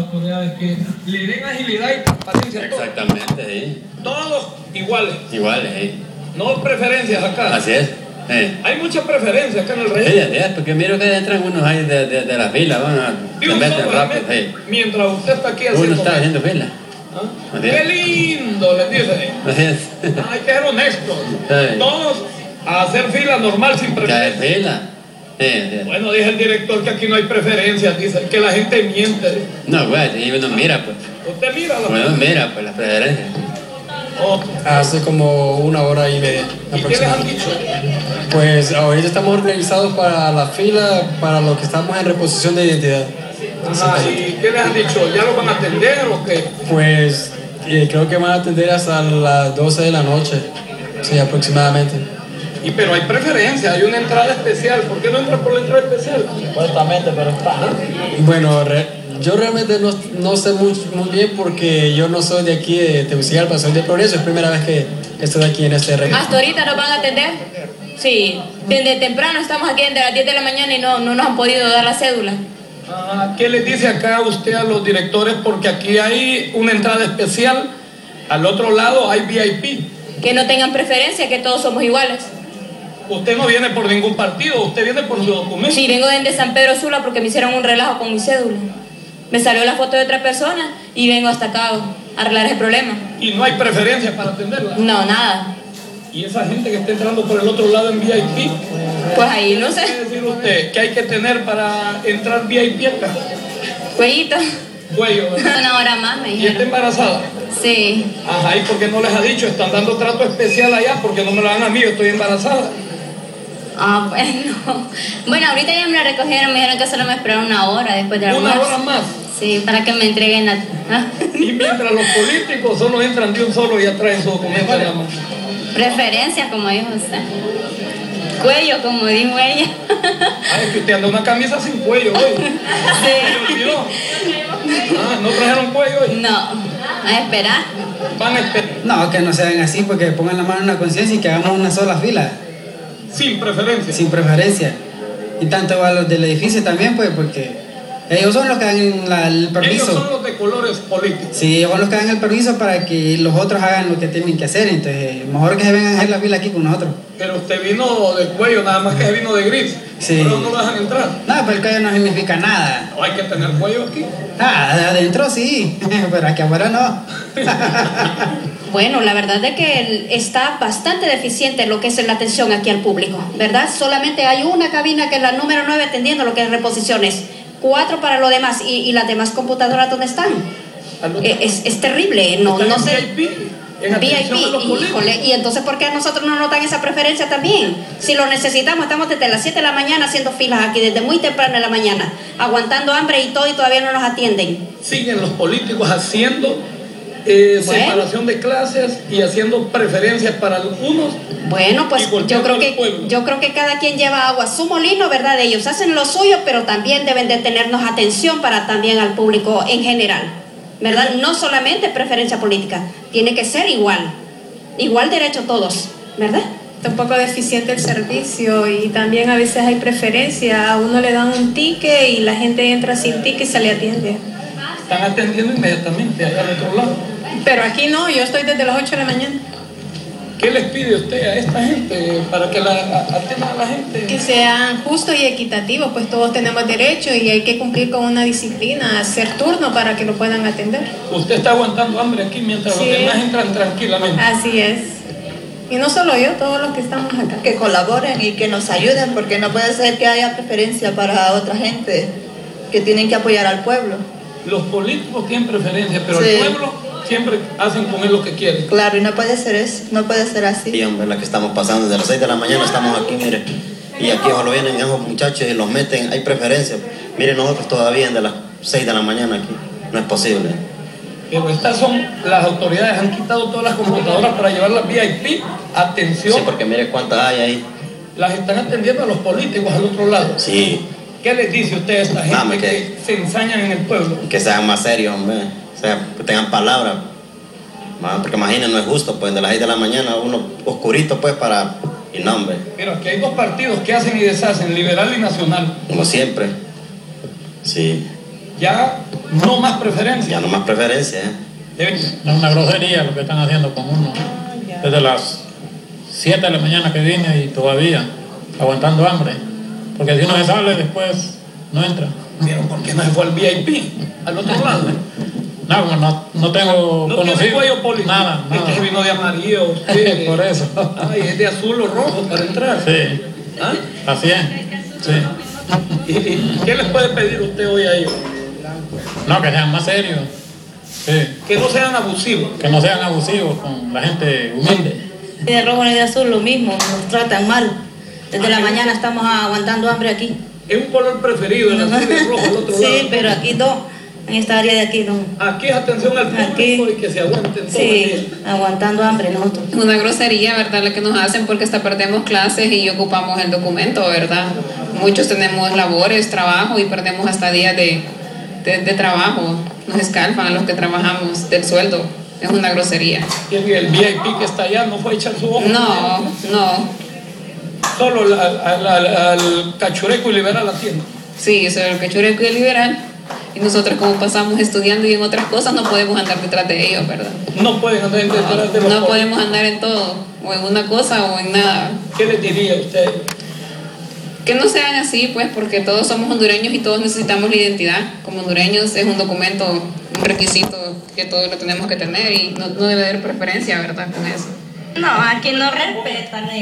autoridades que le den agilidad y transparencia a todos. Exactamente, sí. Todos iguales. Iguales, sí. No preferencias acá. Así es. Hay muchas preferencias acá en el Rey. Sí, así es, porque miro que entran unos ahí de la fila, se meten rápido. Sí. Mientras usted está aquí haciendo. Uno está haciendo fila. ¿Ah? ¡Qué lindo! Les dice. Así es. Hay que ser honestos. Sí. Todos a hacer fila normal sin preferencia. ¿Qué fila? Sí. Bueno, dice el director que aquí no hay preferencias, dice que la gente miente. No, güey, y uno mira, pues. Usted mira la Uno mira, pues, las preferencias. Oh. Hace como 1 hora y media. ¿Y qué les han dicho? Pues ahorita estamos organizados para la fila, para los que estamos en reposición de identidad. Ajá, ¿y qué les han dicho? ¿Ya lo van a atender o qué? Pues creo que van a atender hasta las 12 de la noche, sí, aproximadamente. Pero hay preferencia, hay una entrada especial. ¿Por qué no entras por la entrada especial? Supuestamente, pero está. Bueno, yo realmente no sé muy bien porque yo no soy de aquí de Tegucigalpa, soy de Progreso, es primera vez que estoy aquí en este reino. ¿Hasta ahorita nos van a atender? Sí, desde temprano estamos aquí desde las 10 de la mañana y no nos han podido dar la cédula. ¿Qué les dice acá usted a los directores? Porque aquí hay una entrada especial, al otro lado hay VIP. Que no tengan preferencia, que todos somos iguales. Usted no viene por ningún partido, usted viene por su documento. Sí, vengo desde San Pedro Sula porque me hicieron un relajo con mi cédula. Me salió la foto de otra persona y vengo hasta acá a arreglar ese problema. ¿Y no hay preferencia para atenderla? No, nada. ¿Y esa gente que está entrando por el otro lado en VIP? Pues ahí no sé. ¿Qué decir usted? ¿Qué hay que tener para entrar VIP acá? Cuellito. Cuello, ¿verdad? 1 hora más me ¿Y dijeron. está embarazada? Sí. Ajá, ¿y por qué no les ha dicho? Están dando trato especial allá porque no me lo dan a mí, yo estoy embarazada. Ah, bueno. Bueno, ahorita ya me la recogieron, me dijeron que solo me esperaron 1 hora después del almuerzo. 1 hora más. Sí, para que me entreguen la... Y mientras los políticos solo entran de un solo y ya traen su documento en la mano. Preferencia, como dijo usted. Cuello, como dijo ella. Ay, es que usted anda una camisa sin cuello hoy. Sí. ¿Se olvidó? ¿No trajeron cuello hoy? No, a esperar. Van a esperar. No, que no se hagan así, porque pongan la mano en la conciencia y que hagamos una sola fila. Sin preferencia. Sin preferencia. Y tanto a los del edificio también, pues, porque ellos son los que dan el permiso. Ellos son los de colores políticos. Sí, ellos son los que dan el permiso para que los otros hagan lo que tienen que hacer. Entonces, mejor que se vengan a hacer la fila aquí con nosotros. Pero usted vino de cuello, nada más que se vino de gris. Sí. Pero no lo dejan entrar. No, pero el cuello no significa nada. No hay que tener cuello aquí. De adentro sí, pero aquí afuera no. Bueno, la verdad es que está bastante deficiente lo que es la atención aquí al público, ¿verdad? Solamente hay una cabina que es la número 9 atendiendo lo que es reposiciones, 4 para lo demás, y las demás computadoras ¿dónde están? Es terrible, no sé. VIP, híjole, y entonces ¿por qué a nosotros no nos dan esa preferencia también? Si lo necesitamos, estamos desde las 7 de la mañana haciendo filas aquí, desde muy temprano en la mañana, aguantando hambre y todo, y todavía no nos atienden. Siguen los políticos haciendo separación de clases y haciendo preferencias para algunos. Bueno, pues yo creo que cada quien lleva agua a su molino, ¿verdad? Ellos hacen lo suyo, pero también deben de tenernos atención para también al público en general, ¿verdad? No solamente preferencia política, tiene que ser igual derecho todos, ¿verdad? Está un poco deficiente el servicio y también a veces hay preferencia, a uno le dan un ticket y la gente entra sin ticket y se le atiende. Están atendiendo inmediatamente allá al otro lado. Pero aquí no, yo estoy desde las 8 de la mañana. ¿Qué les pide usted a esta gente para que atiendan a la gente? Que sean justos y equitativos, pues todos tenemos derecho y hay que cumplir con una disciplina, hacer turno para que lo puedan atender. Usted está aguantando hambre aquí mientras los demás entran tranquilamente. Así es. Y no solo yo, todos los que estamos acá. Que colaboren y que nos ayuden, porque no puede ser que haya preferencia para otra gente, que tienen que apoyar al pueblo. Los políticos tienen preferencia, pero Sí. el pueblo siempre hacen con él lo que quieren. Claro, y no puede ser eso, no puede ser así. Sí, hombre, la que estamos pasando desde las 6 de la mañana estamos aquí, mire. Y aquí solo vienen esos muchachos y los meten, hay preferencia. Mire, nosotros todavía de las 6 de la mañana aquí, no es posible. Pero estas son, las autoridades han quitado todas las computadoras para llevarlas VIP. Atención. Sí, porque mire cuántas hay ahí. Las están atendiendo a los políticos al otro lado. Sí. ¿Qué les dice usted a esta gente que se ensañan en el pueblo? Que sean más serios, hombre. O sea, que tengan palabras. Porque imaginen, no es justo, pues de las 6 de la mañana uno oscurito, pues para... Y no, hombre. Pero aquí hay 2 partidos que hacen y deshacen, liberal y nacional. Como siempre. Sí. Ya no más preferencia. Ya no más preferencia, Es una grosería lo que están haciendo con uno. Desde las 7 de la mañana que vine y todavía aguantando hambre. Porque si uno se sale después no entra. ¿Pero por qué no se fue al VIP? Al otro lado. No tengo no conocido. Tiene cuello político. Nada. Es que vino de amarillo usted. Por eso. Ay, es de azul o rojo para entrar. Sí. ¿Ah? Así es. Sí. ¿Y qué les puede pedir usted hoy a ellos? No, que sean más serios. Sí. Que no sean abusivos. Que no sean abusivos con la gente humilde. Ni de rojo ni de azul lo mismo, nos tratan mal. Desde la mañana estamos aguantando hambre aquí. Es un color preferido, el azul y el rojo, el otro lado. Sí, pero aquí no, en esta área de aquí no. Aquí es atención al público y que se aguanten todo el día. Sí, aguantando hambre nosotros. Es una grosería, ¿verdad?, lo que nos hacen, porque hasta perdemos clases y ocupamos el documento, ¿verdad? Muchos tenemos labores, trabajo y perdemos hasta días de trabajo. Nos escalfan a los que trabajamos del sueldo. Es una grosería. ¿Y el VIP que está allá no fue a echar su ojo? No. Solo al cachureco y liberal atiende. Sí, soy el cachureco y el liberal. Y nosotros, como pasamos estudiando y en otras cosas, no podemos andar detrás de ellos, ¿verdad? No pueden andar detrás de los No podemos andar en todo, o en una cosa o en nada. ¿Qué les diría usted? Que no sean así, pues, porque todos somos hondureños y todos necesitamos la identidad. Como hondureños es un documento, un requisito que todos lo tenemos que tener y no debe haber preferencia, ¿verdad?, con eso. No, aquí no respetan.